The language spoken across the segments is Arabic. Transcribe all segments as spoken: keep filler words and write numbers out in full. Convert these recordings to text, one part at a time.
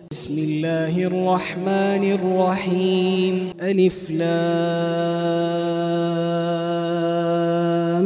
بسم الله الرحمن الرحيم. ألف لام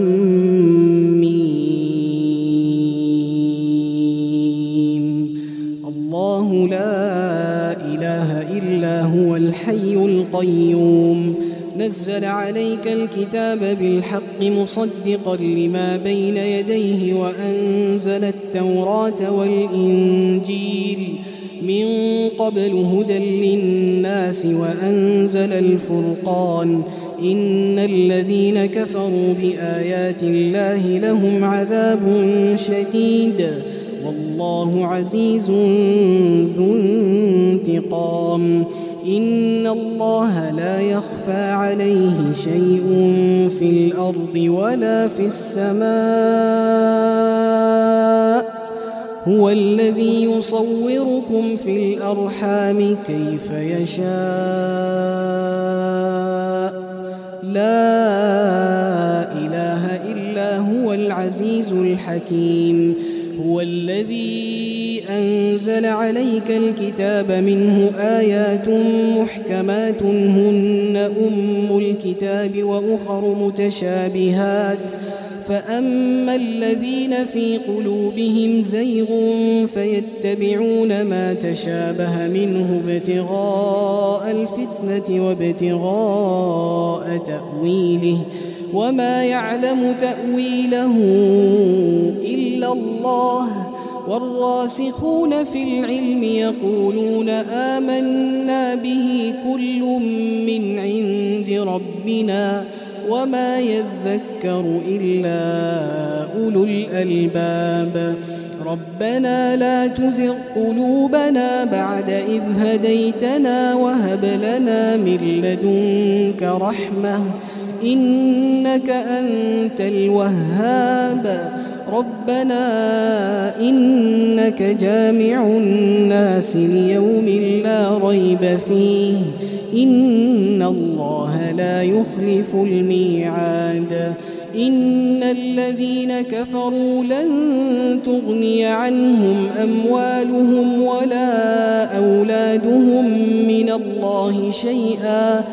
ميم. الله لا إله إلا هو الحي القيوم، نزل عليك الكتاب بالحق مصدقا لما بين يديه وأنزل التوراة والإنجيل من قبل هدى للناس وأنزل الفرقان. إن الذين كفروا بآيات الله لهم عذاب شديد والله عزيز ذو انتقام. إن الله لا يخفى عليه شيء في الأرض ولا في السماء، هو الذي يصوركم في الأرحام كيف يشاء، لا إله إلا هو العزيز الحكيم. هو الذي أنزل عليك الكتاب منه آيات محكمات هن أم الكتاب وأخر متشابهات، فأما الذين في قلوبهم زيغ فيتبعون ما تشابه منه ابتغاء الفتنة وابتغاء تأويله وما يعلم تأويله إلا الله، والراسخون في العلم يقولون آمنا به كل من عند ربنا وما يذكر إلا أولو الألباب. ربنا لا تزغ قلوبنا بعد إذ هديتنا وهب لنا من لدنك رحمة إنك أنت الوهاب. ربنا إنك جامع الناس ليوم لا ريب فيه إن الله لا يخلف الميعاد. إن الذين كفروا لن تغني عنهم أموالهم ولا أولادهم من الله شيئا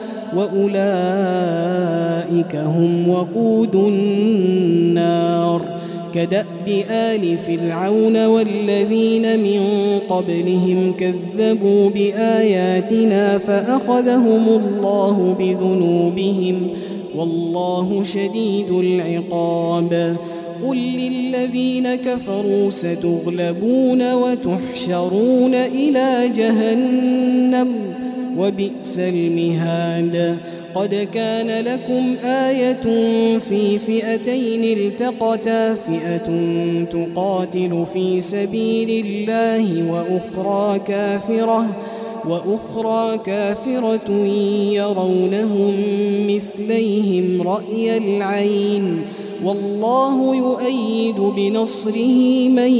وأولئك هم وقود النار. كدأب آل فرعون والذين من قبلهم كذبوا بآياتنا فأخذهم الله بذنوبهم والله شديد العقاب. قل للذين كفروا ستغلبون وتحشرون إلى جهنم وبئس المهاد. قد كان لكم آية في فئتين التقتا، فئة تقاتل في سبيل الله وأخرى كافرة وأخرى كافرة يرونهم مثليهم رأي العين والله يؤيد بنصره من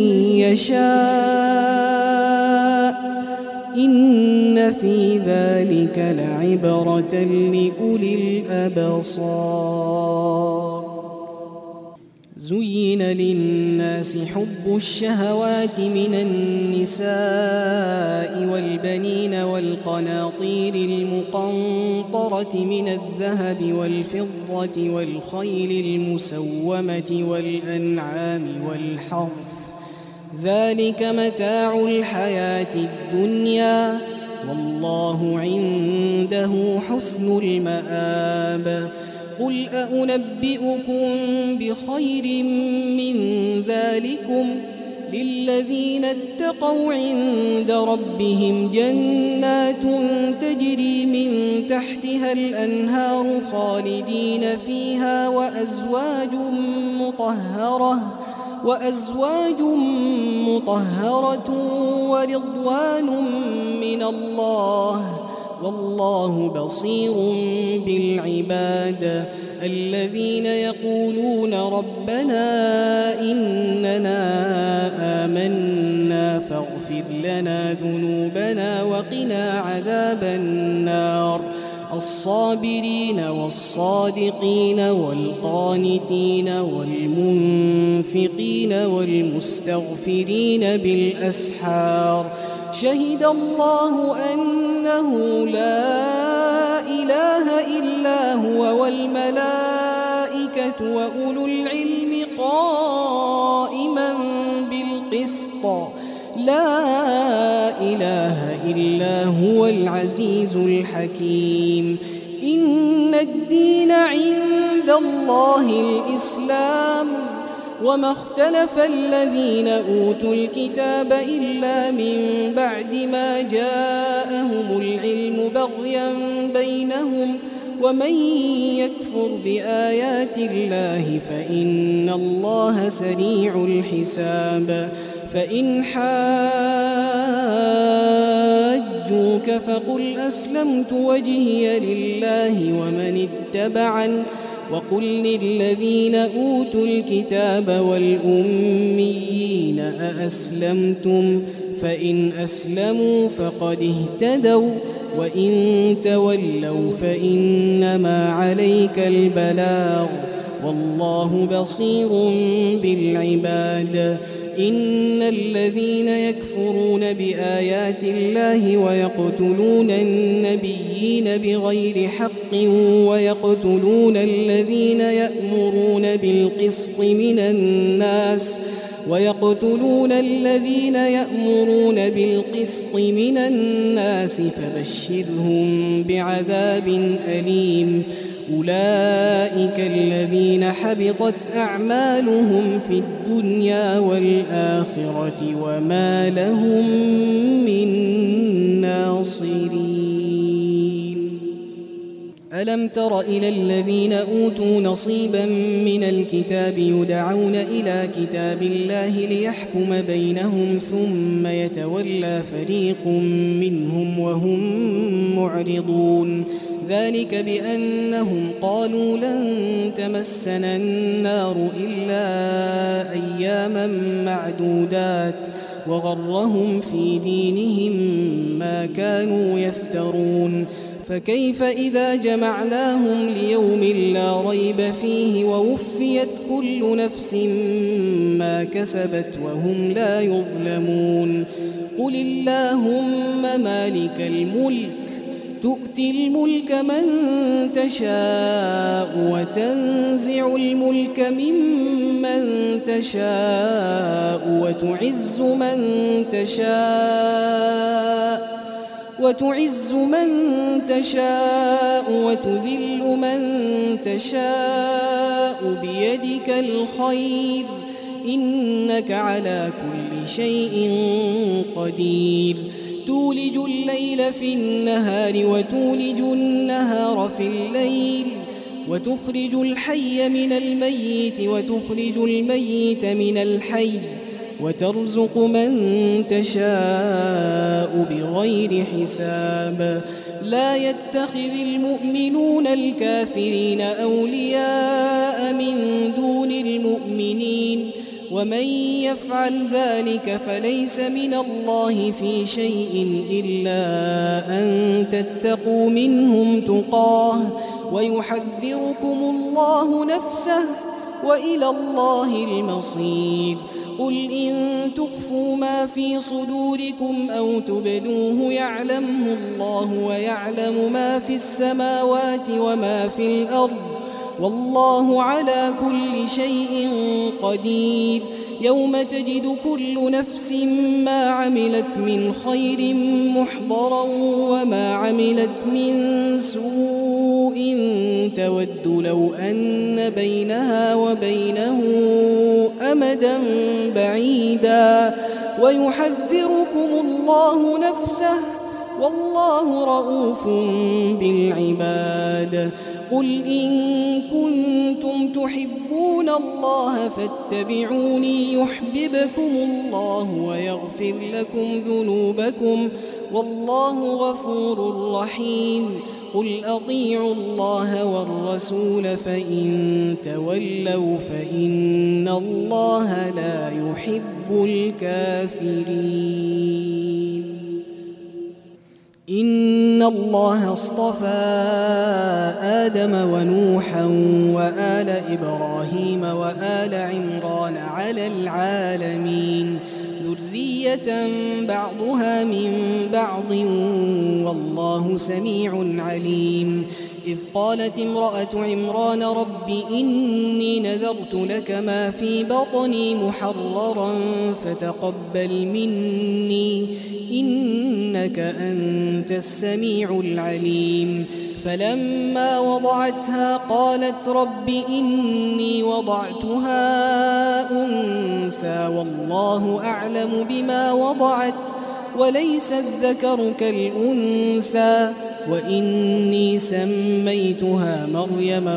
يشاء إن في ذلك لعبرة لأولي الأبصار. زين للناس حب الشهوات من النساء والبنين والقناطير المقنطرة من الذهب والفضة والخيل المسومة والأنعام والحرث، ذلك متاع الحياة الدنيا والله عنده حسن المآب. قل أنبئكم بخير من ذلكم للذين اتقوا عند ربهم جنات تجري من تحتها الأنهار خالدين فيها وأزواج مطهرة وأزواج مطهرة ورضوان من الله والله بصير بالعباد. الذين يقولون ربنا إننا آمنا فاغفر لنا ذنوبنا وقنا عذاب النار. الصابرين والصادقين والقانتين والمنفقين والمستغفرين بالأسحار شهد الله أنه لا إله إلا هو والملائكة وأولو العلم قائما بالقسط لا إله إلا هو العزيز الحكيم إن الدين عند الله الإسلام وما اختلف الذين أوتوا الكتاب إلا من بعد ما جاءهم العلم بغيا بينهم ومن يكفر بآيات الله فإن الله سريع الحساب فإن حاجوك فقل أسلمت وجهي لله ومن اتبعن وقل للذين أوتوا الكتاب والأميين أأسلمتم فإن أسلموا فقد اهتدوا وإن تولوا فإنما عليك البلاغ والله بصير بالعباد إن الذين يكفرون بآيات الله ويقتلون النبيين بغير حق ويقتلون الذين يأمرون بالقسط من الناس ويقتلون الذين يأمرون بالقسط من الناس فبشرهم بعذاب أليم أولئك الذين حبطت أعمالهم في الدنيا والآخرة وما لهم من ناصرين ألم تر إلى الذين أوتوا نصيبا من الكتاب يدعون إلى كتاب الله ليحكم بينهم ثم يتولى فريق منهم وهم معرضون ذلك بأنهم قالوا لن تمسنا النار إلا أياما معدودات وغرهم في دينهم ما كانوا يفترون فكيف إذا جمعناهم ليوم لا ريب فيه ووفيت كل نفس ما كسبت وهم لا يظلمون قل اللهم مالك الملك تؤتي الملك من تشاء وتنزع الملك ممن تشاء وتعز من تشاء وتعز من تشاء وتذل من تشاء بيدك الخير إنك على كل شيء قدير تولج الليل في النهار وتولج النهار في الليل وتخرج الحي من الميت وتخرج الميت من الحي وترزق من تشاء بغير حساب لا يتخذ المؤمنون الكافرين أولياء من دون المؤمنين ومن يفعل ذلك فليس من الله في شيء إلا أن تتقوا منهم تقاه ويحذركم الله نفسه وإلى الله المصير قل إن تخفوا ما في صدوركم أو تبدوه يعلمه الله ويعلم ما في السماوات وما في الأرض والله على كل شيء قدير يوم تجد كل نفس ما عملت من خير محضرا وما عملت من سوء تود لو أن بينها وبينه أمدا بعيدا ويحذركم الله نفسه والله رؤوف بالعباد قل إن كنتم تحبون الله فاتبعوني يحببكم الله ويغفر لكم ذنوبكم والله غفور رحيم قل أطيعوا الله والرسول فإن تولوا فإن الله لا يحب الكافرين إن الله اصطفى آدم ونوحا وآل إبراهيم وآل عمران على العالمين ذرية ذرية بعضها من بعض والله سميع عليم. إذ قالت امرأة عمران رب إني نذرت لك ما في بطني محررا فتقبل مني إنك أنت السميع العليم. فلما وضعتها قالت رب إني وضعتها أنثى والله أعلم بما وضعت وليس الذكر كالأنثى وإني سميتها مريم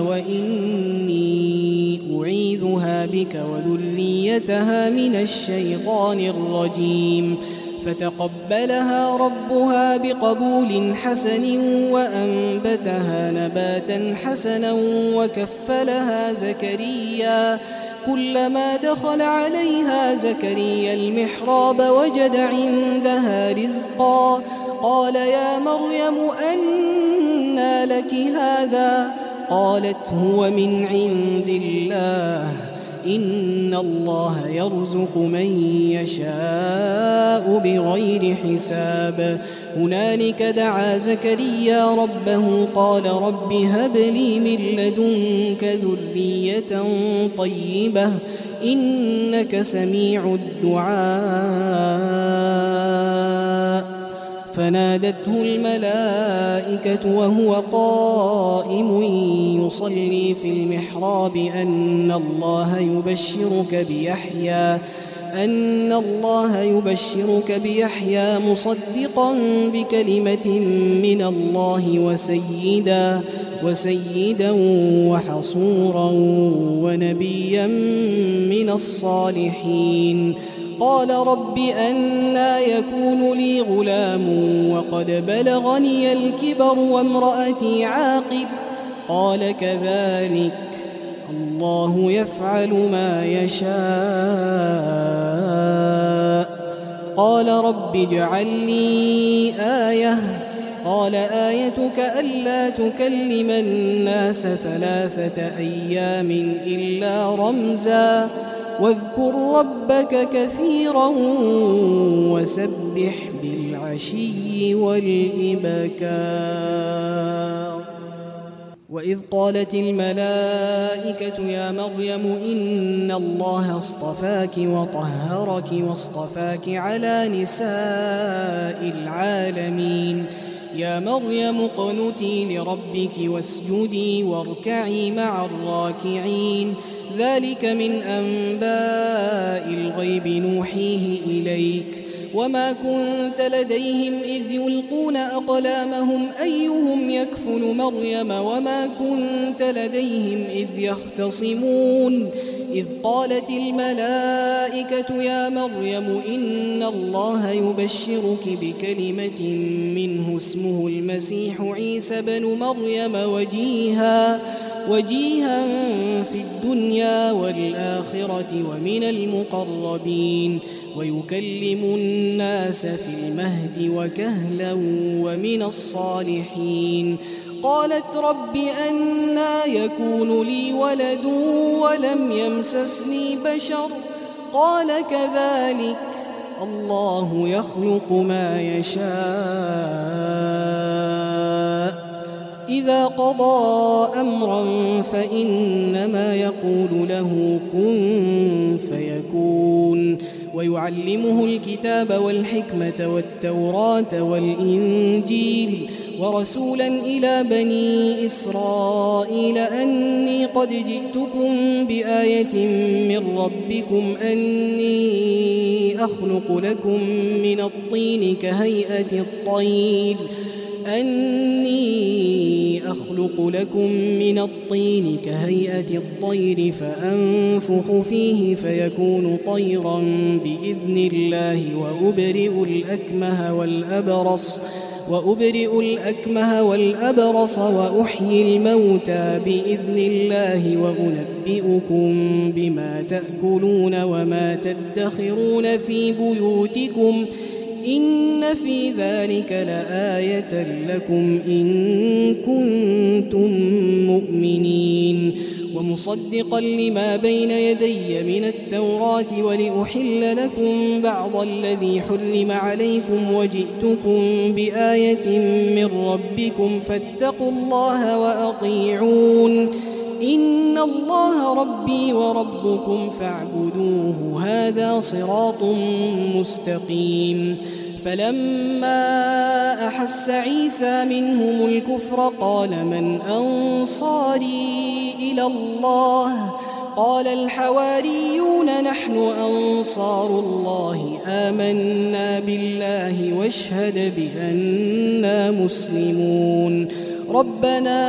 وإني أعيذها بك وذريتها من الشيطان الرجيم. فتقبلها ربها بقبول حسن وأنبتها نباتا حسنا وكفلها زكريا. كلما دخل عليها زكريا المحراب وجد عندها رزقا قال يا مريم أنى لك هذا؟ قالت هو من عند الله إن الله يرزق من يشاء بغير حساب. هنالك دعا زكريا ربه قال رب هب لي من لدنك ذرية طيبة إنك سميع الدعاء. فنادته الملائكة وهو قائم يصلي في المحراب أن الله يبشرك بيحيى أن الله يبشرك بيحيى مصدقا بكلمة من الله وسيدا وسيدا وحصورا ونبيا من الصالحين. قال رب أنى يكون لي غلام وقد بلغني الكبر وامرأتي عاقر؟ قال كذلك الله يفعل ما يشاء. قال رب اجعل لي آية. قال آيتك ألا تكلم الناس ثلاثة أيام إلا رمزا واذكر ربك كثيرا وسبح بالعشي والإبكار. وإذ قالت الملائكة يا مريم إن الله اصطفاك وطهرك واصطفاك على نساء العالمين. يا مريم اقنتي لربك واسجدي واركعي مع الراكعين. ذلك من أنباء الغيب نوحيه إليك وما كنت لديهم إذ يلقون أقلامهم أيهم يكفل مريم وما كنت لديهم إذ يختصمون. إذ قالت الملائكة يا مريم إن الله يبشرك بكلمة منه اسمه المسيح عيسى بن مريم وجيها وجيها في الدنيا والآخرة ومن المقربين ويكلم الناس في المهد وكهلا ومن الصالحين. قالت رب أنى يكون لي ولد ولم يمسسني بشر؟ قال كذلك الله يخلق ما يشاء. إذا قضى أمرا فإنما يقول له كن فيكون. ويعلمه الكتاب والحكمة والتوراة والإنجيل ورسولا إلى بني إسرائيل أني قد جئتكم بآية من ربكم أني أخلق لكم من الطين كهيئة الطير أني أخلق لكم من الطين كهيئة الطير فأنفخ فيه فيكون طيرا بإذن الله وأبرئ الأكمه والأبرص وأبرئ الأكمه والأبرص وأحيي الموتى بإذن الله وأنبئكم بما تأكلون وما تدخرون في بيوتكم إن في ذلك لآية لكم إن كنتم مؤمنين. ومصدقا لما بين يدي من التوراة ولأحل لكم بعض الذي حرم عليكم وجئتكم بآية من ربكم فاتقوا الله وأطيعون إن الله ربي وربكم فاعبدوه هذا صراط مستقيم. فلما أحس عيسى منهم الكفر قال من أنصاري إلى الله قال الحواريون نحن أنصار الله آمنا بالله واشهد بأننا مسلمون ربنا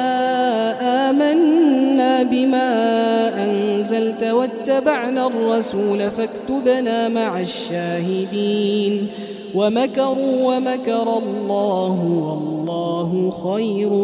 آمنا بما أنزلت واتبعنا الرسول فاكتبنا مع الشاهدين ومكروا ومكر الله والله خير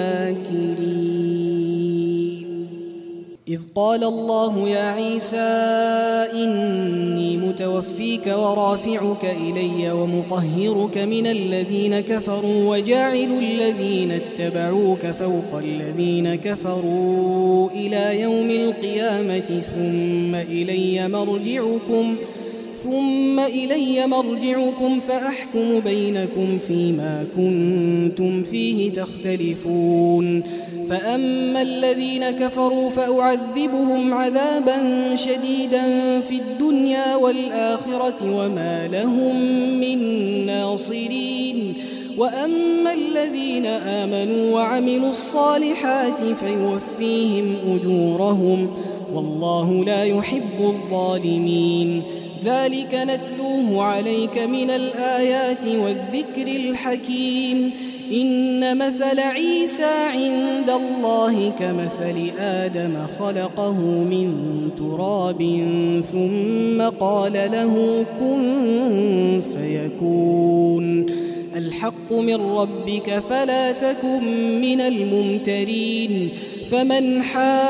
الماكرين. إذ قال الله يا عيسى إني متوفيك ورافعك إلي ومطهرك من الذين كفروا وجاعل الذين اتبعوك فوق الذين كفروا إلى يوم القيامة ثم إلي مرجعكم ثم إلي مرجعكم فأحكم بينكم فيما كنتم فيه تختلفون. فأما الذين كفروا فأعذبهم عذابا شديدا في الدنيا والآخرة وما لهم من ناصرين. وأما الذين آمنوا وعملوا الصالحات فيوفيهم أجورهم والله لا يحب الظالمين. ذلك نتلوه عليك من الآيات والذكر الحكيم. إن مثل عيسى عند الله كمثل آدم خلقه من تراب ثم قال له كن فيكون الحق من ربك فلا تكن من الممترين. فمن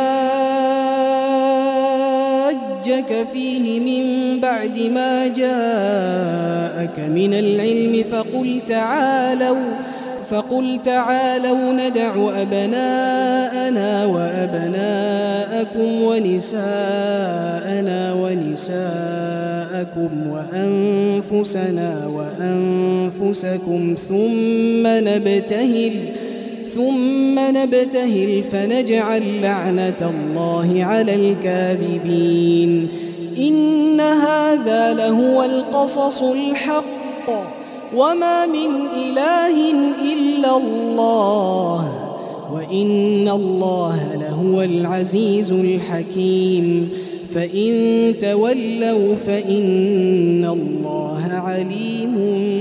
حاجك فيه من بعد ما جاءك من العلم فقل تعالوا فقل تعالوا ندع أبناءنا وأبناءكم ونساءنا ونساءكم وأنفسنا وأنفسكم ثم نبتهل ثم نبتهل فنجعل لعنة الله على الكاذبين. إن هذا لهو القصص الحق وما من إله إلا الله وإن الله لهو العزيز الحكيم. فإن تولوا فإن الله عليم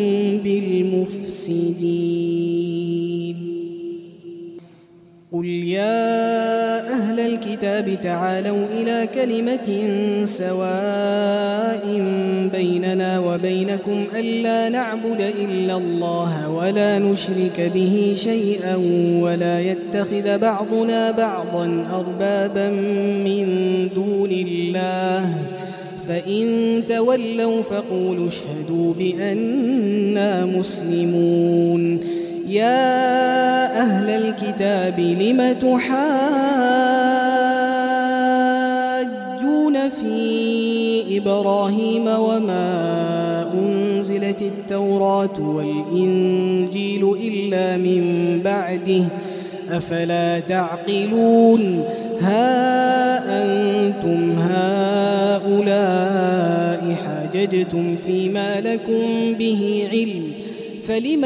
بالمفسدين. قل يا أهل الكتاب تعالوا إلى كلمة سواء بيننا وبينكم ألا نعبد إلا الله ولا نشرك به شيئا ولا يتخذ بعضنا بعضا أربابا من دون الله فإن تولوا فقولوا اشهدوا بأننا مسلمون. يا أهل الكتاب لم تحاجون في إبراهيم وما أنزلت التوراة والإنجيل إلا من بعده أفلا تعقلون. ها أنتم هؤلاء حاججتم فيما لكم به علم فلم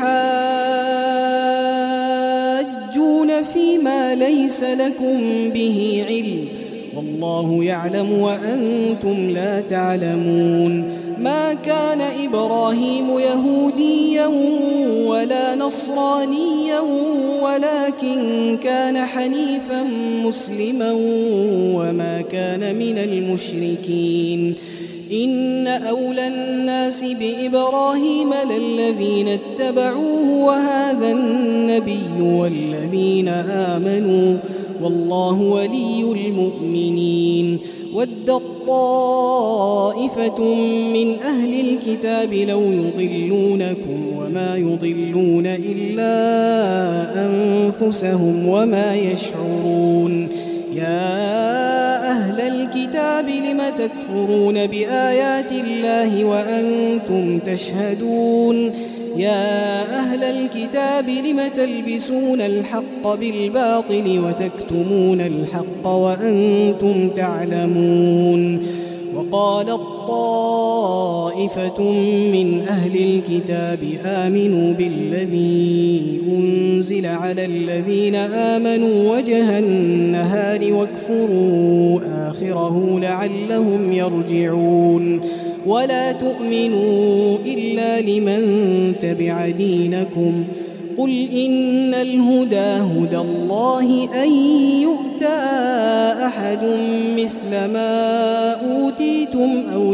تحاجون فيما ليس لكم به علم والله يعلم وأنتم لا تعلمون. ما كان إبراهيم يهوديا ولا نصرانيا ولكن كان حنيفا مسلما وما كان من المشركين. إن أولى الناس بإبراهيم للذين اتبعوه وهذا النبي والذين آمنوا والله ولي المؤمنين. ودت طائفة من أهل الكتاب لو يضلونكم وما يضلون إلا أنفسهم وما يشعرون. يا أهل الكتاب لم تكفرون بآيات الله وأنتم تشهدون يا أهل الكتاب لم تلبسون الحق بالباطل وتكتمون الحق وأنتم تعلمون وقالت طائفة من أهل الكتاب آمنوا بالذي أنزل على الذين آمنوا وجه النهار واكفروا آخره لعلهم يرجعون ولا تؤمنوا إلا لمن تبع دينكم قل إن الهدى هدى الله أن يؤتى أحد مثل ما أوتيتم أو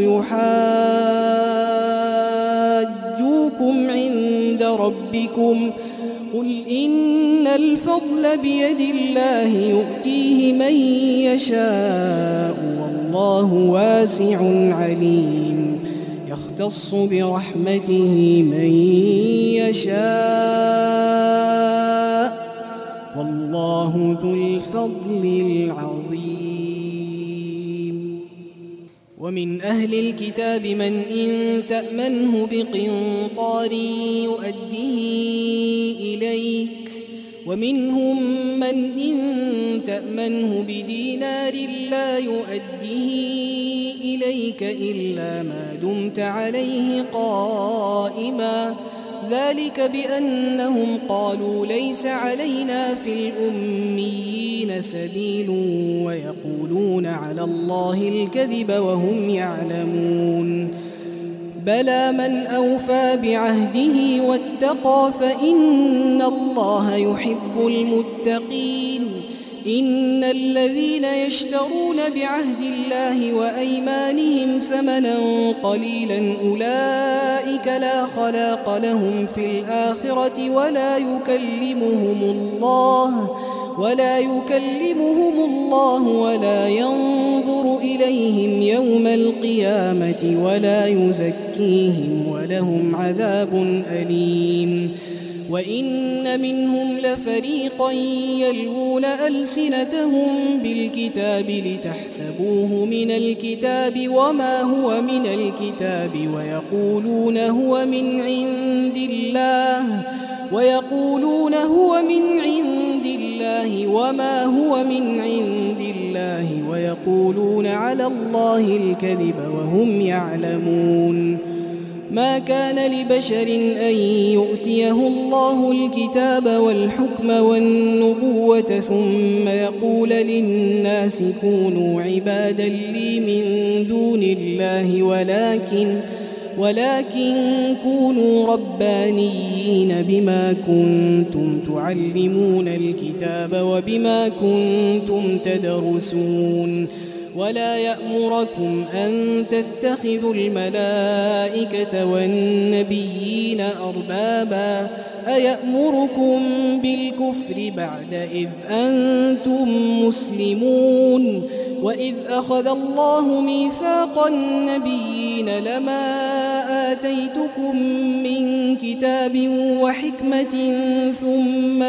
يحاجوكم عند ربكم قل إن الفضل بيد الله يؤتيه من يشاء والله واسع عليم يختص برحمته من يشاء والله ذو الفضل العظيم ومن أهل الكتاب من إن تأمنه بقنطار يؤديه إليك ومنهم من إن تأمنه بدينار لا يؤديه إليك إلا ما دمت عليه قائما ذلك بأنهم قالوا ليس علينا في الأميين سبيل ويقولون على الله الكذب وهم يعلمون بلى من أوفى بعهده واتقى فإن الله يحب المتقين إن الذين يشترون بعهد الله وأيمانهم ثمنا قليلا أولئك لا خلاق لهم في الآخرة ولا يكلمهم الله ولا يكلمهم الله ولا ينظر إليهم يوم القيامة ولا يزكيهم ولهم عذاب أليم وإن منهم لفريقا يلوون ألسنتهم بالكتاب لتحسبوه من الكتاب وما هو من الكتاب ويقولون هو من عند الله ويقولون هو من عند الله وما هو من عند الله ويقولون على الله الكذب وهم يعلمون ما كان لبشر أن يؤتيه الله الكتاب والحكم والنبوة ثم يقول للناس كونوا عبادا لي من دون الله ولكن ولكن كونوا ربانيين بما كنتم تعلمون الكتاب وبما كنتم تدرسون ولا يأمركم أن تتخذوا الملائكة والنبيين أربابا أيأمركم بالكفر بعد إذ أنتم مسلمون وإذ أخذ الله ميثاق النبيين لما آتيتكم من كتاب وحكمة ثم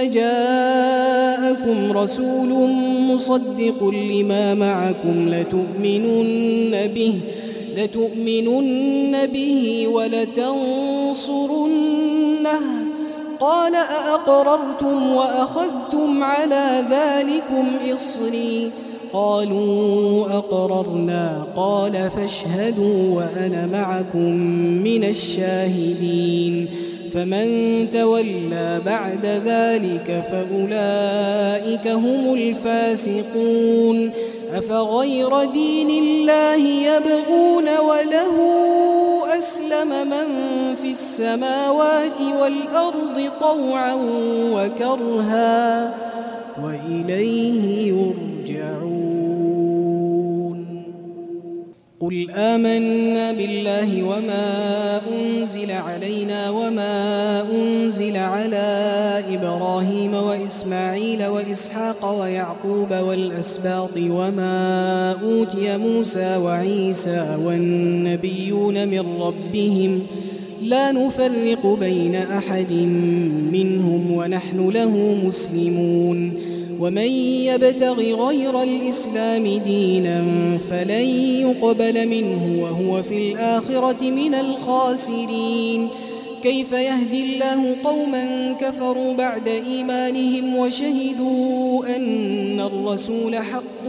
جاءكم رسول مصدق لما معكم لتؤمنن به لتؤمنن به ولتنصرنه قال أأقررتم وأخذتم على ذلكم إصري قالوا أقررنا قال فاشهدوا وأنا معكم من الشاهدين فمن تولى بعد ذلك فأولئك هم الفاسقون أفغير دين الله يبغون وله أسلم من في السماوات والأرض طوعا وكرها وإليه يرجعون قل آمنا بالله وما أنزل علينا وما أنزل على إبراهيم وإسماعيل وإسحاق ويعقوب والأسباط وما أوتي موسى وعيسى والنبيون من ربهم لا نفرق بين أحد منهم ونحن له مسلمون ومن يبتغ غير الإسلام دينا فلن يقبل منه وهو في الآخرة من الخاسرين. كيف يهدي الله قوما كفروا بعد إيمانهم وشهدوا أن الرسول حق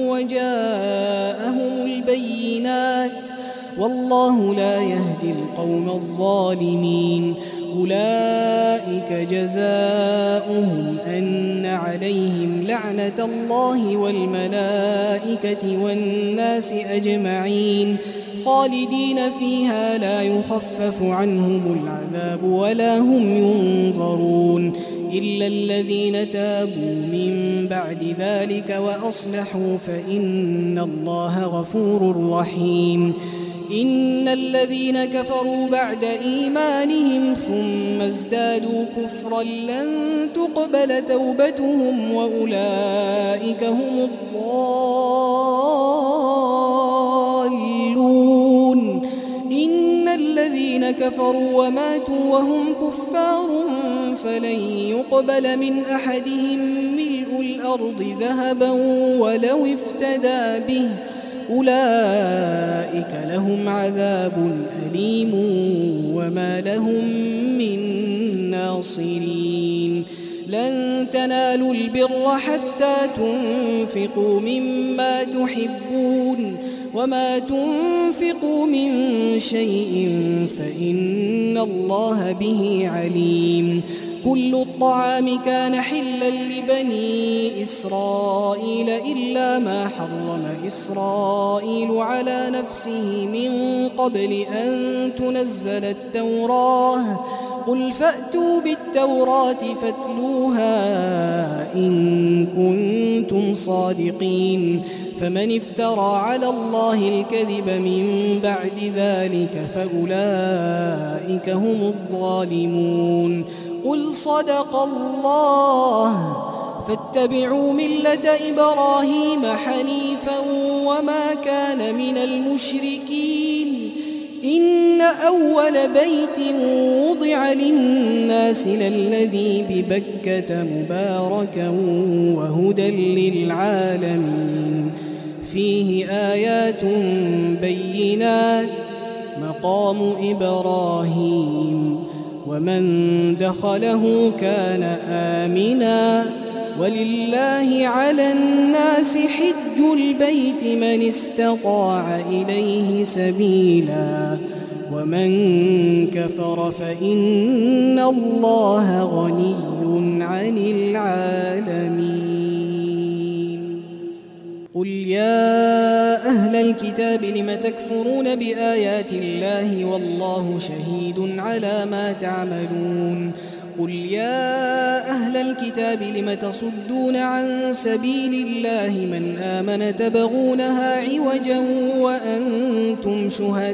وجاءهم البينات والله لا يهدي القوم الظالمين. أولئك جزاؤهم أن عليهم لعنة الله والملائكة والناس أجمعين خالدين فيها لا يخفف عنهم العذاب ولا هم ينظرون إلا الذين تابوا من بعد ذلك وأصلحوا فإن الله غفور رحيم. إن الذين كفروا بعد إيمانهم ثم ازدادوا كفرا لن تقبل توبتهم وأولئك هم الضالون. إن الذين كفروا وماتوا وهم كفار فلن يقبل من أحدهم ملء الأرض ذهبا ولو افتدى به أولئك لهم عذاب أليم وما لهم من ناصرين. لن تنالوا البر حتى تنفقوا مما تحبون وما تنفقوا من شيء فإن الله به عليم. كل الطعام كان حلا لبني إسرائيل إلا ما حرم إسرائيل على نفسه من قبل أن تنزل التوراة قل فأتوا بالتوراة فاتلوها إن كنتم صادقين. فمن افترى على الله الكذب من بعد ذلك فأولئك هم الظالمون. قل صدق الله فاتبعوا ملة إبراهيم حنيفا وما كان من المشركين. إن أول بيت وضع للناس للذي ببكة مباركا وهدى للعالمين فيه آيات بينات مقام إبراهيم ومن دخله كان آمنا ولله على الناس حج البيت من استطاع إليه سبيلا ومن كفر فإن الله غني عن العالمين. قل يا أهل الكتاب لم تكفرون بآيات الله والله شهيد على ما تعملون. قل يا أهل الكتاب لم تصدون عن سبيل الله من آمن تبغونها عوجا وأنتم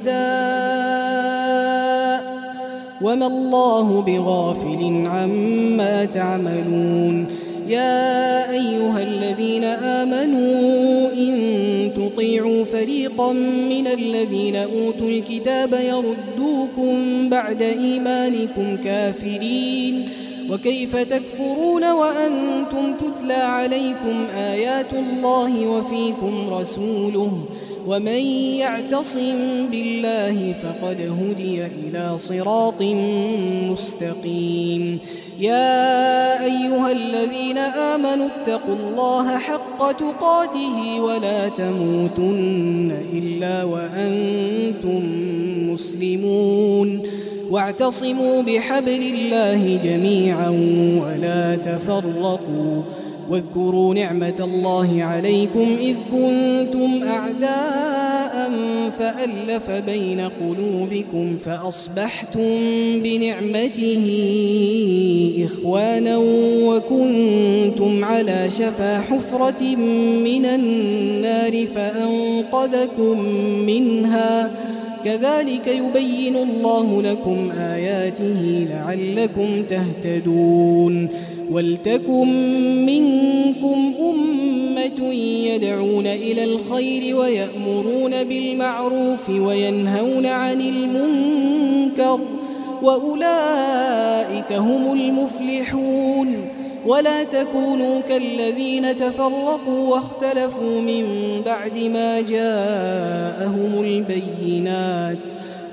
شهداء وما الله بغافل عما تعملون. يا أيها الذين آمنوا إن تطيعوا فريقا من الذين أوتوا الكتاب يردوكم بعد إيمانكم كافرين وكيف تكفرون وأنتم تتلى عليكم آيات الله وفيكم رسوله ومن يعتصم بالله فقد هدي إلى صراط مستقيم. يا أيها الذين آمنوا اتقوا الله حق تقاته ولا تموتن إلا وأنتم مسلمون واعتصموا بحبل الله جميعا ولا تفرقوا واذكروا نعمة الله عليكم إذ كنتم أعداء فألف بين قلوبكم فأصبحتم بنعمته إخوانا وكنتم على شفا حفرة من النار فأنقذكم منها كذلك يبين الله لكم آياته لعلكم تهتدون. ولتكن منكم أمة يدعون إلى الخير ويأمرون بالمعروف وينهون عن المنكر وأولئك هم المفلحون. ولا تكونوا كالذين تفرقوا واختلفوا من بعد ما جاءهم البينات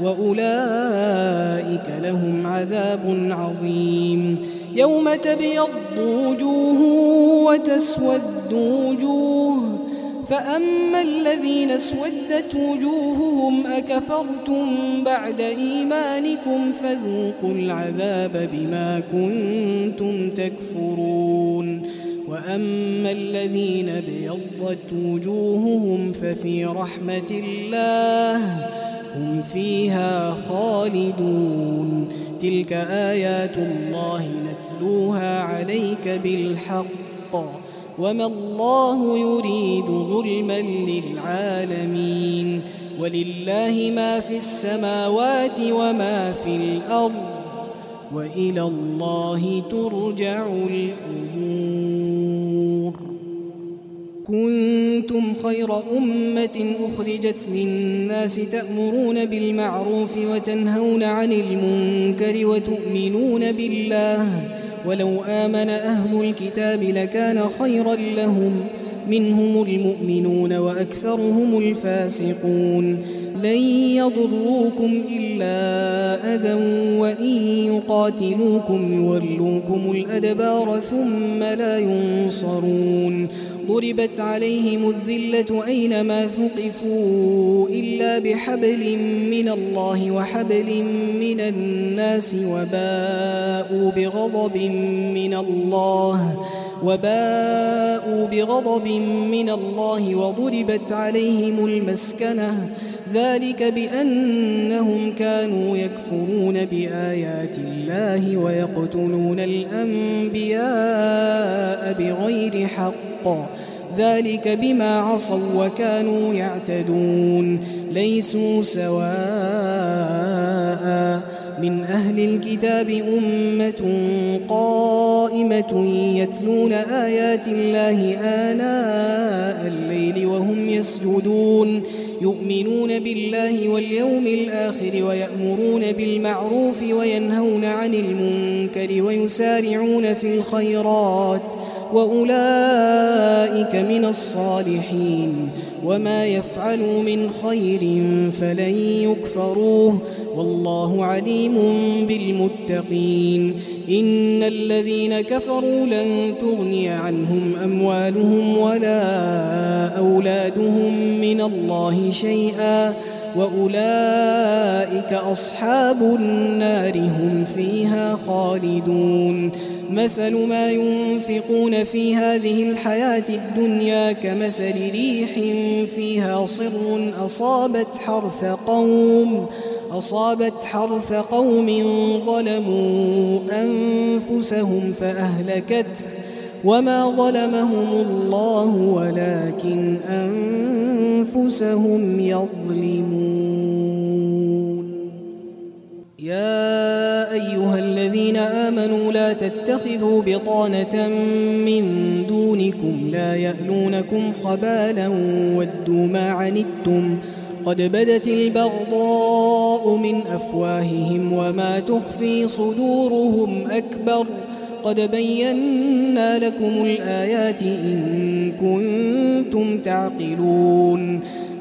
وأولئك لهم عذاب عظيم. يوم تبيض وجوه وتسود وجوه، فأما الذين اسودت وجوههم أكفرتم بعد إيمانكم فذوقوا العذاب بما كنتم تكفرون. وأما الذين ابيضت وجوههم ففي رحمة الله هم فيها خالدون. تلك آيات الله نتلوها عليك بالحق وما الله يريد ظلما للعالمين. ولله ما في السماوات وما في الأرض وإلى الله ترجع الأمور. كنتم خير أمة أخرجت للناس تأمرون بالمعروف وتنهون عن المنكر وتؤمنون بالله، ولو آمن أهل الكتاب لكان خيرا لهم، منهم المؤمنون وأكثرهم الفاسقون. لن يضروكم إلا أذى وإن يقاتلوكم يولوكم الأدبار ثم لا ينصرون. ضربت عليهم الذلة أينما ثقفوا إلا بحبل من الله وحبل من الناس وباءوا بغضب من الله وباءوا بغضب من الله وضربت عليهم المسكنة، ذلك بأنهم كانوا يكفرون بآيات الله ويقتلون الأنبياء بغير حق، ذلك بما عصوا وكانوا يعتدون. ليسوا سواء من أهل الكتاب أمة قائمة يتلون آيات الله آناء الليل وهم يسجدون، يؤمنون بالله واليوم الآخر ويأمرون بالمعروف وينهون عن المنكر ويسارعون في الخيرات، وأولئك من الصالحين. وما يفعلوا من خير فلن يكفروه والله عليم بالمتقين. إن الذين كفروا لن تغني عنهم أموالهم ولا أولادهم من الله شيئا وأولئك أصحاب النار هم فيها خالدون. مثل ما ينفقون في هذه الحياة الدنيا كمثل ريح فيها صر أصابت حرث قوم أصابت حرث قوم ظلموا أنفسهم فأهلكته وما ظلمهم الله ولكن أنفسهم يظلمون. يا أيها الذين آمنوا لا تتخذوا بطانة من دونكم لا يألونكم خبالا ودوا ما عنتم قد بدت البغضاء من أفواههم وما تخفي صدورهم أكبر قد بينا لكم الآيات إن كنتم تعقلون.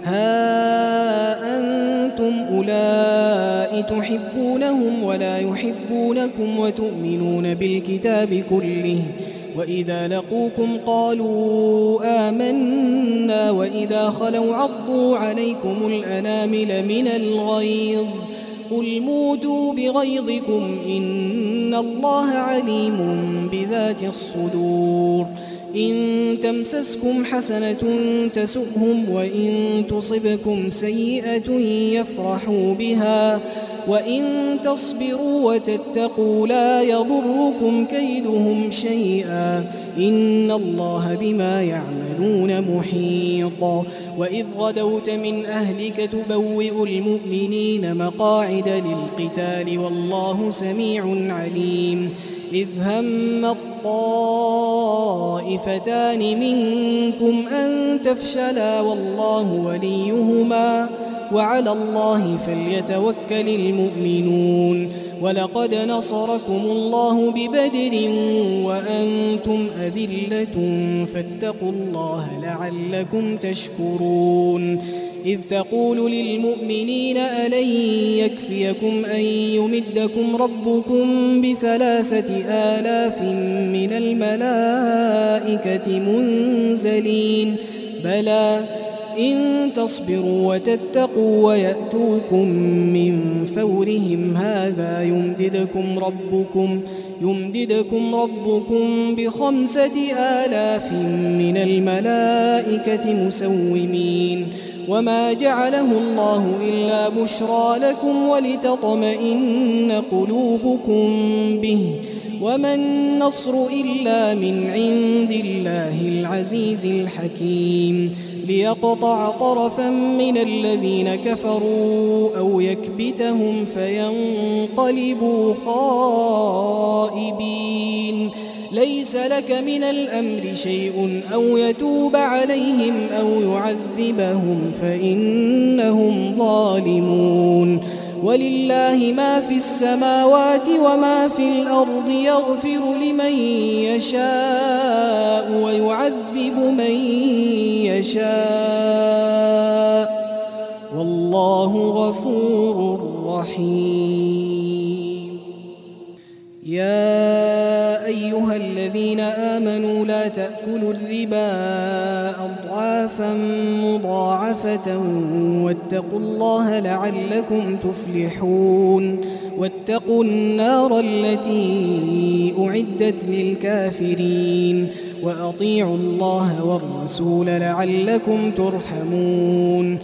ها أنتم أولئك تحبونهم ولا يحبونكم وتؤمنون بالكتاب كله وإذا لقوكم قالوا آمنا وإذا خلوا عضوا عليكم الأنامل من الغيظ قل موتوا بغيظكم إن الله عليم بذات الصدور. إن تمسسكم حسنة تسؤهم وإن تصبكم سيئة يفرحوا بها وإن تصبروا وتتقوا لا يضركم كيدهم شيئا إن الله بما يعملون محيط. وإذ غدوت من أهلك تبوئ المؤمنين مقاعد للقتال والله سميع عليم. إذ هم الطائفتان منكم أن تفشلا والله وليهما وعلى الله فليتوكل المؤمنون. ولقد نصركم الله ببدر وأنتم أذلة فاتقوا الله لعلكم تشكرون. إذ تقول للمؤمنين ألن يكفيكم أن يمدكم ربكم بثلاثة آلاف من الملائكة منزلين بلى إن تصبروا وتتقوا ويأتوكم من فورهم هذا يمددكم ربكم يمددكم ربكم بخمسة آلاف من الملائكة مسومين. وما جعله الله إلا بشرى لكم ولتطمئن قلوبكم به وما النصر إلا من عند الله العزيز الحكيم ليقطع طرفا من الذين كفروا أو يكبتهم فينقلبوا خائبين. ليس لك من الأمر شيء أو يتوب عليهم أو يعذبهم فإنهم ظالمون. ولله ما في السماوات وما في الأرض يغفر لمن يشاء ويعذب من يشاء والله غفور رحيم. يا أيها الذين آمنوا لا تأكلوا الربا أضعافا مضاعفة واتقوا الله لعلكم تفلحون. واتقوا النار التي أعدت للكافرين وأطيعوا الله والرسول لعلكم ترحمون.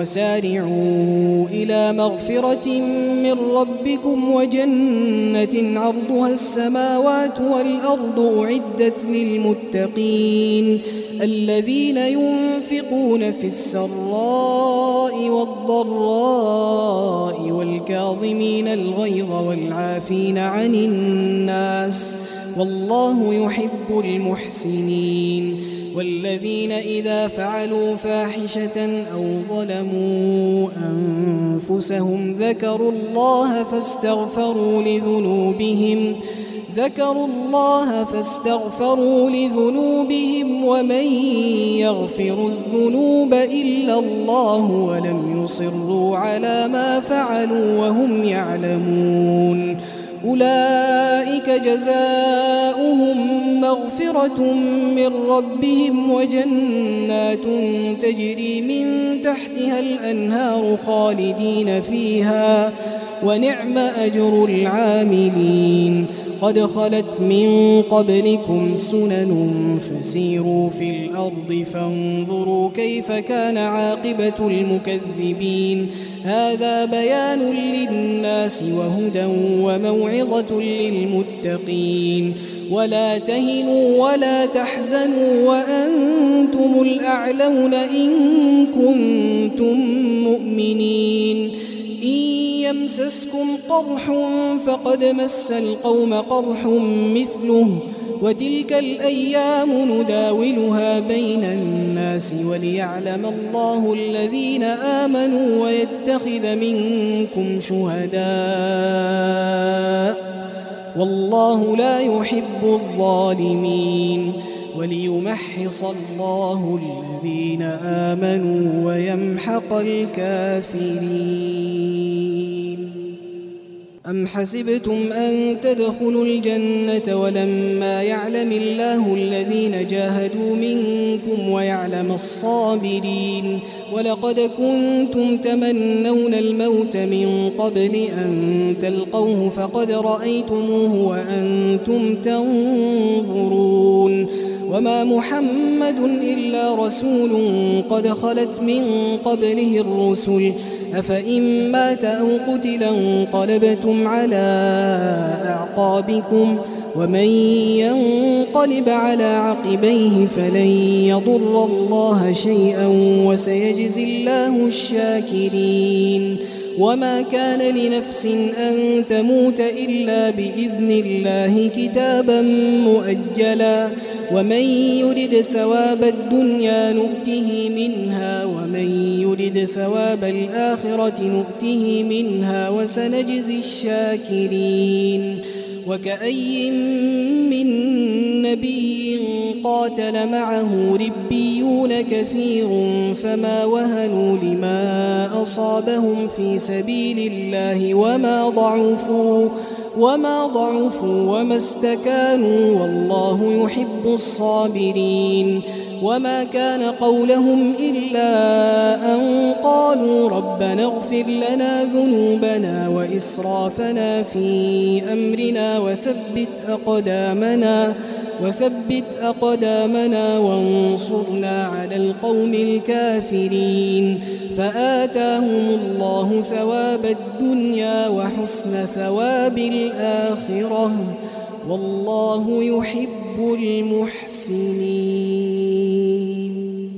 وسارعوا إلى مغفرة من ربكم وجنة عرضها السماوات والأرض أعدت للمتقين الذين ينفقون في السراء والضراء والكاظمين الغيظ والعافين عن الناس والله يحب المحسنين. والذين إذا فعلوا فاحشة أو ظلموا أنفسهم ذكروا الله فاستغفروا لذنوبهم ذكروا الله فاستغفروا لذنوبهم ومن يغفر الذنوب إلا الله ولم يصروا على ما فعلوا وهم يعلمون أولئك جزاؤهم مغفرة من ربهم وجنات تجري من تحتها الأنهار خالدين فيها ونعم أجر العاملين. قد خلت من قبلكم سنن فسيروا في الأرض فانظروا كيف كان عاقبة المكذبين. هذا بيان للناس وهدى وموعظة للمتقين. ولا تهنوا ولا تحزنوا وأنتم الأعلون إن كنتم مؤمنين. إن يمسسكم قرح فقد مس القوم قرح مثله وتلك الأيام نداولها بين الناس وليعلم الله الذين آمنوا ويتخذ منكم شهداء والله لا يحب الظالمين. وليمحص الله الذين آمنوا ويمحق الكافرين. أم حسبتم أن تدخلوا الجنة ولما يعلم الله الذين جاهدوا منكم ويعلم الصابرين. ولقد كنتم تمنون الموت من قبل أن تلقوه فقد رأيتموه وأنتم تنظرون. وما محمد إلا رسول قد خلت من قبله الرسل أفإن مات أو قتل انقلبتم على أعقابكم ومن ينقلب على عقبيه فلن يضر الله شيئا وسيجزي الله الشاكرين. وما كان لنفس أن تموت إلا بإذن الله كتابا مؤجلا ومن يرد ثواب الدنيا نؤته منها ومن يرد ثواب الآخرة نؤته منها وسنجزي الشاكرين. وكأي من نبي قاتل معه ربيون كثير فما وهنوا لما أصابهم في سبيل الله وما ضعفوا وما ضعفوا وما استكانوا والله يحب الصابرين. وما كان قولهم إلا أن قالوا ربنا اغفر لنا ذنوبنا وإسرافنا في أمرنا وثبت أقدامنا وثبت أقدامنا وانصرنا على القوم الكافرين. فآتاهم الله ثواب الدنيا وحسن ثواب الآخرة والله يحب المحسنين.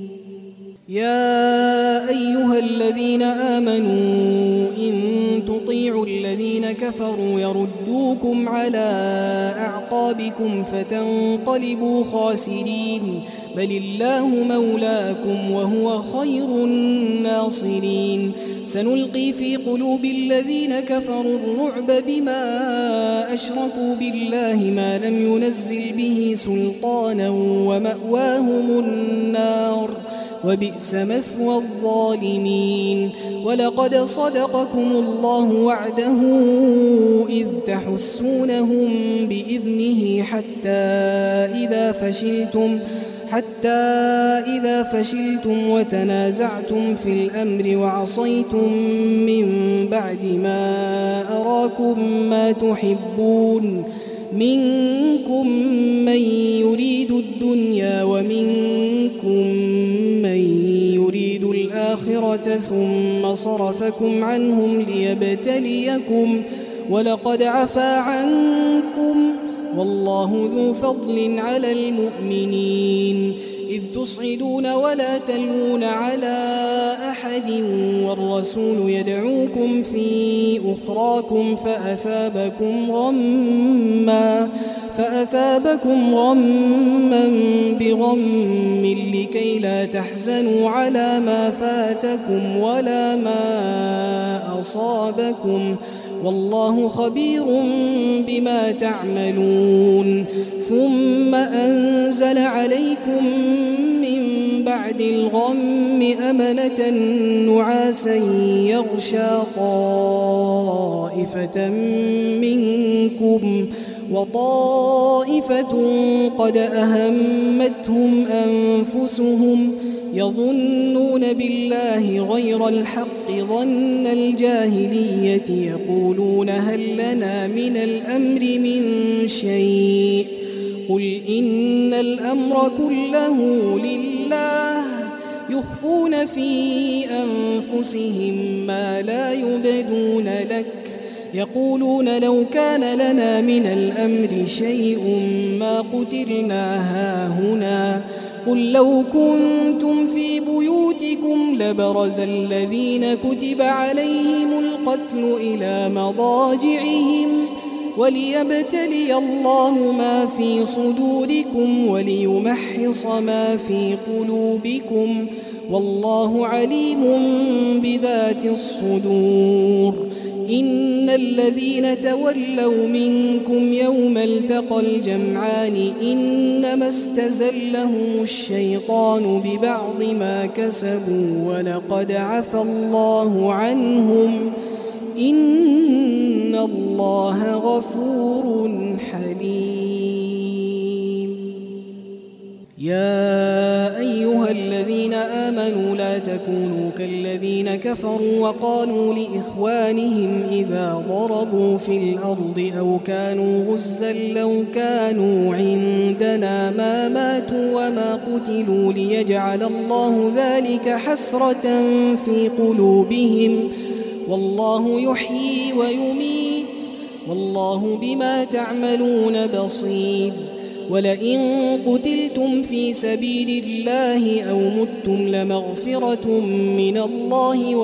يا أيها الذين آمنوا إن تطيعوا الذين كفروا يردوكم على أعقابكم فتنقلبوا خاسرين بل الله مولاكم وهو خير الناصرين. سنلقي في قلوب الذين كفروا الرعب بما أشركوا بالله ما لم ينزل به سلطانا ومأواهم النار وبئس مثوى الظالمين. ولقد صدقكم الله وعده إذ تحسونهم بإذنه حتى إذا فشلتم حتى إذا فشلتم وتنازعتم في الأمر وعصيتم من بعد ما أراكم ما تحبون منكم من يريد الدنيا ومنكم من يريد الآخرة ثم صرفكم عنهم ليبتليكم ولقد عفا عنكم والله ذو فضل على المؤمنين. إذ تصعدون ولا تلوون على أحد والرسول يدعوكم في أخراكم فأثابكم غما فأثابكم غما بغم لكي لا تحزنوا على ما فاتكم ولا ما أصابكم والله خبير بما تعملون. ثم أنزل عليكم من بعد الغم أمنة نعاسا يغشى طائفة منكم وطائفة قد أهمتهم أنفسهم يظنون بالله غير الحق ظن الجاهلية يقولون هل لنا من الأمر من شيء قل إن الأمر كله لله يخفون في أنفسهم ما لا يبدون لك يقولون لو كان لنا من الأمر شيء ما قتلنا هاهنا قل لو كنتم في بيوتكم لبرز الذين كتب عليهم القتل إلى مضاجعهم وليبتلي الله ما في صدوركم وليمحص ما في قلوبكم والله عليم بذات الصدور. إن الذين تولوا منكم يوم التقى الجمعان إنما استزلهم الشيطان ببعض ما كسبوا ولقد عفى الله عنهم إن الله غفور حليم. يا أيها الذين آمنوا لا تكونوا كالذين كفروا وقالوا لإخوانهم إذا ضربوا في الأرض أو كانوا غزا لو كانوا عندنا ما ماتوا وما قتلوا ليجعل الله ذلك حسرة في قلوبهم والله يحيي ويميت والله بما تعملون بصير. ولئن قتلتم في سبيل الله أو متم لمغفرة من الله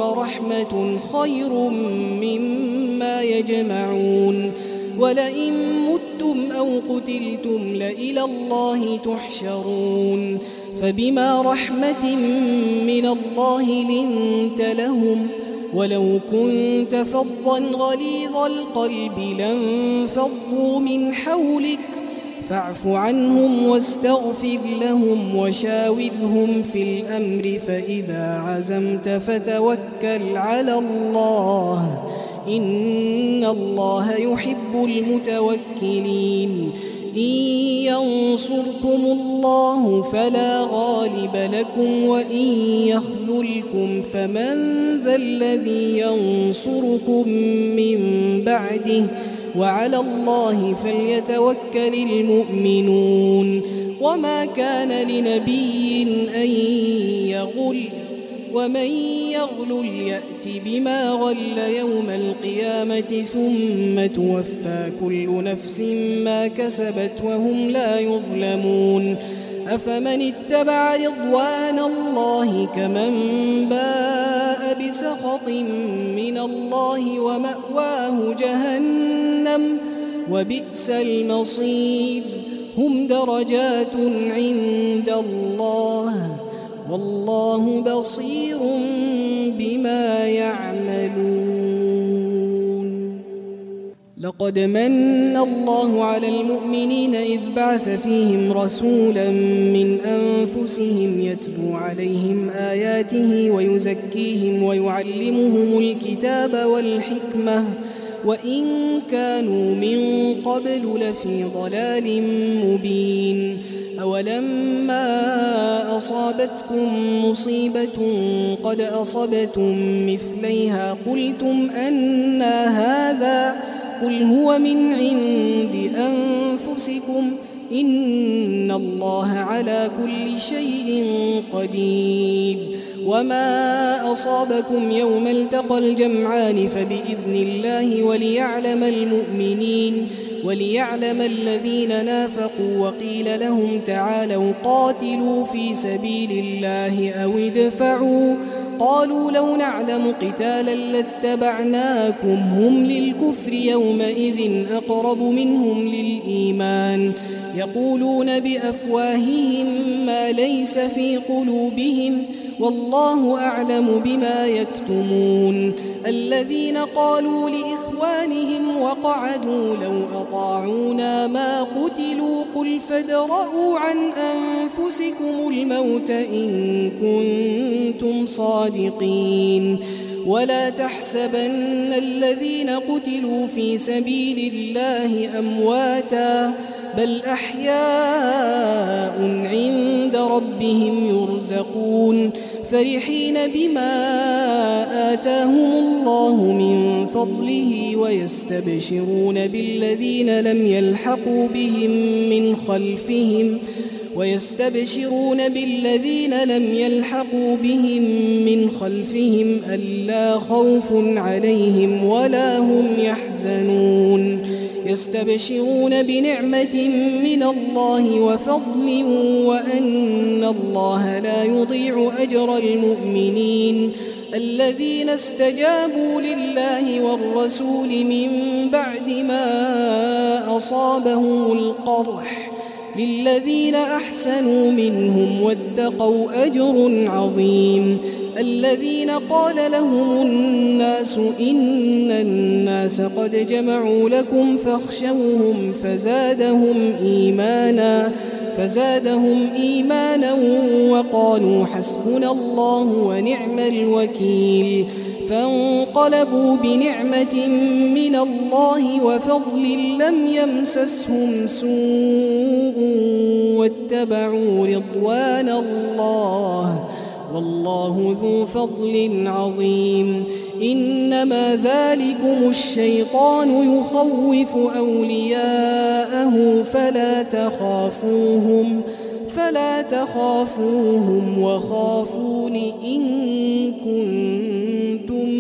ورحمة خير مما يجمعون. ولئن متم متم أو قتلتم لإلى الله تحشرون فبما رحمة من الله لنت لهم ولو كنت فظا غليظ القلب لانفضوا من حولك فاعف عنهم واستغفر لهم وشاورهم في الأمر فإذا عزمت فتوكل على الله إن الله يحب المتوكلين إن ينصركم الله فلا غالب لكم وإن يخذلكم فمن ذا الذي ينصركم من بعده وعلى الله فليتوكل المؤمنون وما كان لنبي أن يغل ومن يغل يأت بما غل يوم القيامة ثم توفى كل نفس ما كسبت وهم لا يظلمون أفمن اتبع رضوان الله كمن باء بسخط من الله ومأواه جهنم وبئس المصير هم درجات عند الله والله بصير بما يعملون لقد من الله على المؤمنين إذ بعث فيهم رسولا من أنفسهم يتلو عليهم آياته ويزكيهم ويعلمهم الكتاب والحكمة وإن كانوا من قبل لفي ضلال مبين أولما أصابتكم مصيبة قد أصبتم مثليها قلتم أنى هذا قل هو من عند أنفسكم إن الله على كل شيء قدير وما أصابكم يوم التقى الجمعان فبإذن الله وليعلم المؤمنين وليعلم الذين نافقوا وقيل لهم تعالوا قاتلوا في سبيل الله أو ادفعوا قالوا لو نعلم قتالا لاتبعناكم هم للكفر يومئذ أقرب منهم للإيمان يقولون بأفواههم ما ليس في قلوبهم والله أعلم بما يكتمون الذين قالوا لإخوانهم وقعدوا لو أطاعونا ما قتلوا قل فادرءوا عن أنفسكم الموت إن كنتم صادقين ولا تحسبن الذين قتلوا في سبيل الله أمواتا بل أحياء عند ربهم يرزقون فرحين بما آتاهم الله من فضله ويستبشرون بالذين لم يلحقوا بهم من خلفهم ويستبشرون بالذين لم يلحقوا بهم من خلفهم ألا خوف عليهم ولا هم يحزنون يستبشرون بنعمة من الله وفضل وأن الله لا يضيع أجر المؤمنين الذين استجابوا لله والرسول من بعد ما أصابهم القرح للذين أحسنوا منهم واتقوا أجر عظيم الذين قال لهم الناس إن الناس قد جمعوا لكم فاخشوهم فزادهم إيمانا فزادهم إيمانا وقالوا حسبنا الله ونعم الوكيل فانقلبوا بنعمة من الله وفضل لم يمسسهم سوء واتبعوا رضوان الله والله ذو فضل عظيم إنما ذلكم الشيطان يخوف أولياءه فلا تخافوهم فلا تخافوهم وخافون إن كنتم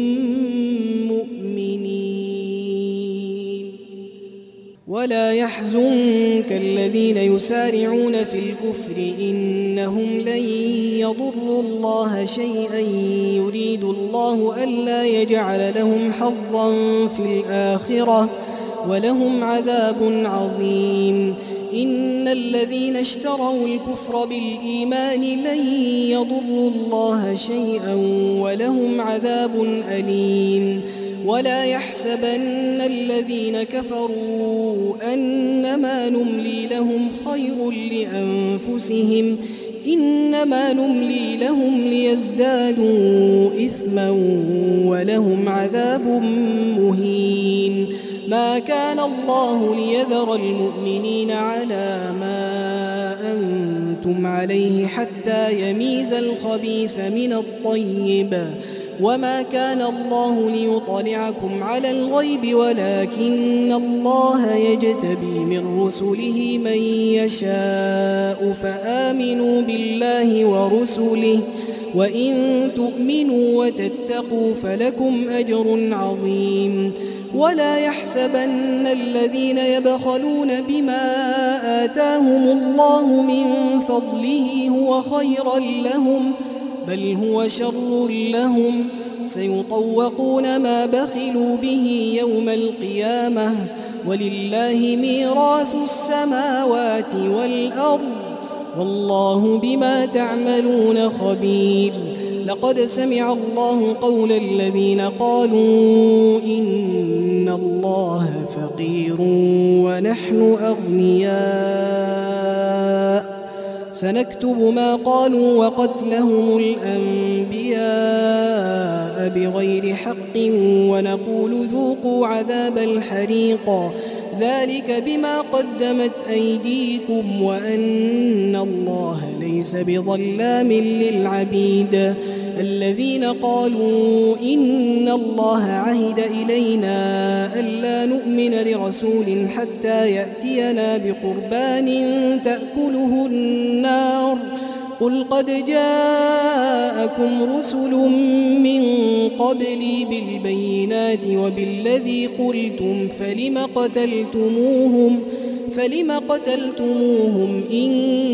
مؤمنين ولا يحزنك الذين يسارعون في الكفر إنهم لن يضروا الله شيئا يريد الله ألا يجعل لهم حظا في الآخرة ولهم عذاب عظيم. إن الذين اشتروا الكفر بالإيمان لن يضروا الله شيئا ولهم عذاب أليم. ولا يحسبن الذين كفروا أنما نملي لهم خير لأنفسهم إنما نملي لهم ليزدادوا إثما ولهم عذاب مهين. ما كان الله ليذر المؤمنين على ما أنتم عليه حتى يميز الخبيث من الطيب، وما كان الله ليطلعكم على الغيب ولكن الله يجتبي من رسله من يشاء فآمنوا بالله ورسله وإن تؤمنوا وتتقوا فلكم أجر عظيم. ولا يحسبن الذين يبخلون بما آتاهم الله من فضله هو خيرا لهم بل هو شر لهم، سيطوقون ما بخلوا به يوم القيامة ولله ميراث السماوات والأرض والله بما تعملون خبير. لقد سمع الله قول الذين قالوا إن الله فقير ونحن أغنياء سنكتب ما قالوا وقتلهم الأنبياء بغير حق ونقول ذوقوا عذاب الحريق ذلك بما قدمت أيديكم وأن الله ليس بظلام للعبيد. الذين قالوا إن الله عهد إلينا ألا نؤمن لرسول حتى يأتينا بقربان تأكله النار قل قد جاءكم رسل من قبلي بالبينات وبالذي قلتم فلم قتلتموهم فلم قتلتموهم إن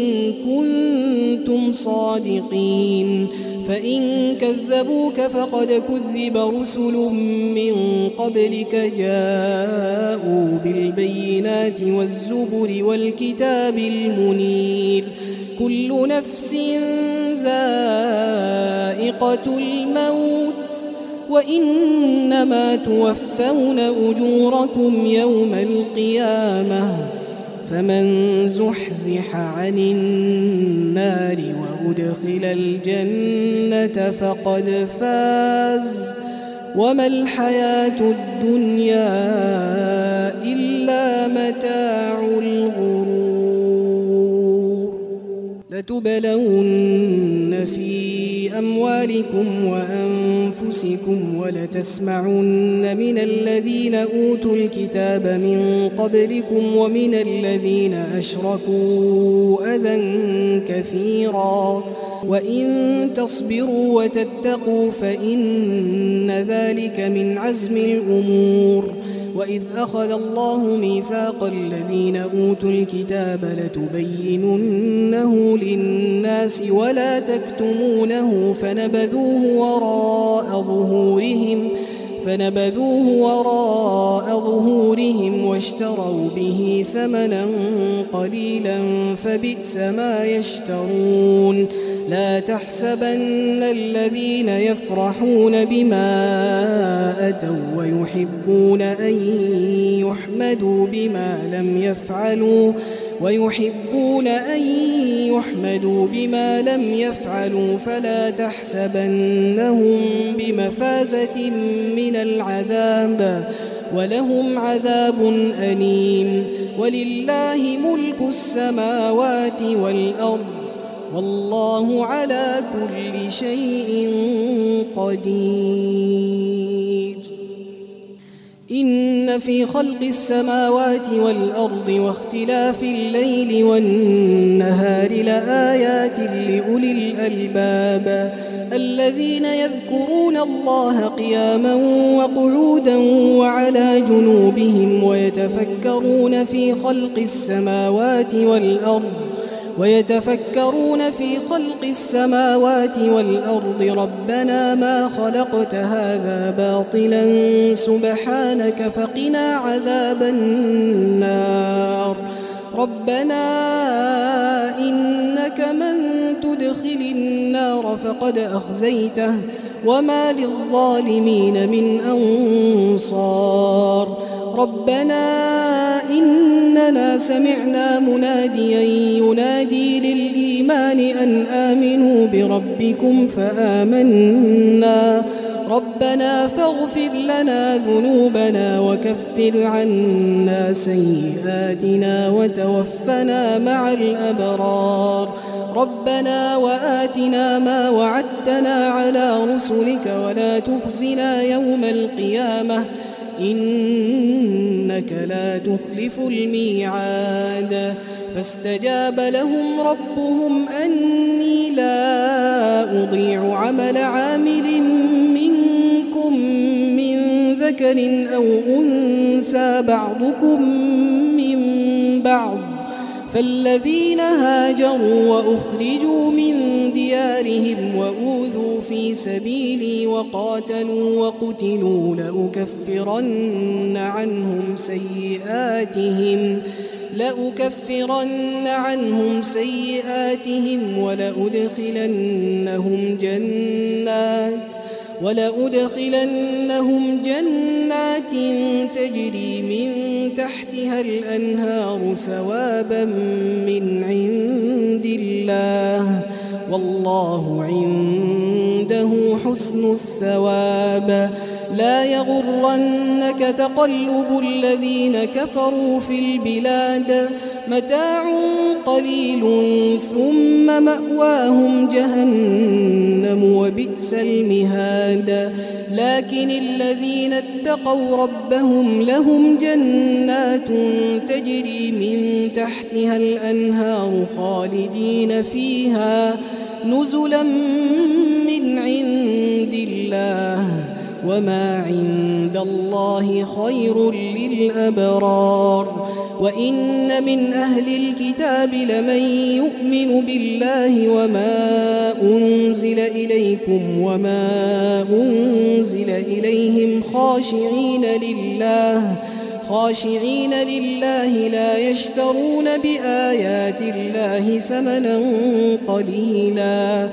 كنتم صادقين. فإن كذبوك فقد كذب رسل من قبلك جاءوا بالبينات والزبر والكتاب المنير. كل نفس ذائقة الموت وإنما توفون أجوركم يوم القيامة فمن زحزح عن النار وأدخل الجنة فقد فاز وما الحياة الدنيا إلا متاع الغرور. لتبلون في أموالكم وأنفسكم ولتسمعن من الذين أوتوا الكتاب من قبلكم ومن الذين أشركوا أذى كثيرا وإن تصبروا وتتقوا فإن ذلك من عزم الأمور. وإذ أخذ الله ميثاق الذين أوتوا الكتاب لتبيننه للناس ولا تكتمونه فنبذوه وراء ظهورهم فنبذوه وراء ظهورهم واشتروا به ثمنا قليلا فبئس ما يشترون. لا تحسبن الذين يفرحون بما أتوا ويحبون أن يحمدوا بما لم يفعلوا ويحبون أن يحمدوا بما لم يفعلوا فلا تحسبنهم بمفازة من العذاب ولهم عذاب أليم. ولله ملك السماوات والأرض والله على كل شيء قدير. إن في خلق السماوات والأرض واختلاف الليل والنهار لآيات لأولي الألباب الذين يذكرون الله قياما وقعودا وعلى جنوبهم ويتفكرون في خلق السماوات والأرض ويتفكرون في خلق السماوات والأرض ربنا ما خلقت هذا باطلا سبحانك فقنا عذاب النار ربنا إنك من تدخل النار فقد أخزيته وما للظالمين من أنصار ربنا إننا سمعنا مناديا ينادي للإيمان أن آمنوا بربكم فآمنا ربنا فاغفر لنا ذنوبنا وكفر عنا سيئاتنا وتوفنا مع الأبرار ربنا وآتنا ما وعدتنا على رسلك ولا تخزنا يوم القيامة إنك لا تخلف الميعاد فاستجاب لهم ربهم أني لا أضيع عمل عامل منكم من ذكر أو أنثى بعضكم من بعض فالذين هاجروا وأخرجوا من ديارهم وأوذوا في سبيلي وقاتلوا وقتلوا لأكفرن عنهم سيئاتهم لأكفرن عنهم سيئاتهم ولأدخلنهم جنات ولأدخلنهم جنات تجري من تحتها الأنهار ثوابا من عند الله والله عنده حسن الثواب لا يغرنك تقلب الذين كفروا في البلاد متاع قليل ثم مأواهم جهنم وبئس المهاد لكن الذين اتقوا ربهم لهم جنات تجري من تحتها الأنهار خالدين فيها نزلا من عند الله وما عند الله خير للأبرار وإن من أهل الكتاب لمن يؤمن بالله وما أنزل إليكم وما أنزل إليهم خاشعين لله خاشعين لله لا يشترون بآيات الله ثمنا قليلا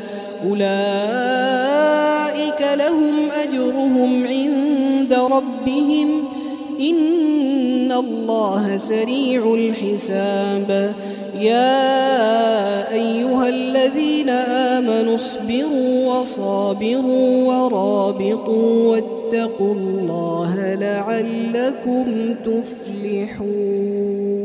أولئك لهم أجرهم عند ربهم إن الله سريع الحساب يا أيها الذين آمنوا اصبروا وصابروا ورابطوا واتقوا الله لعلكم تفلحون.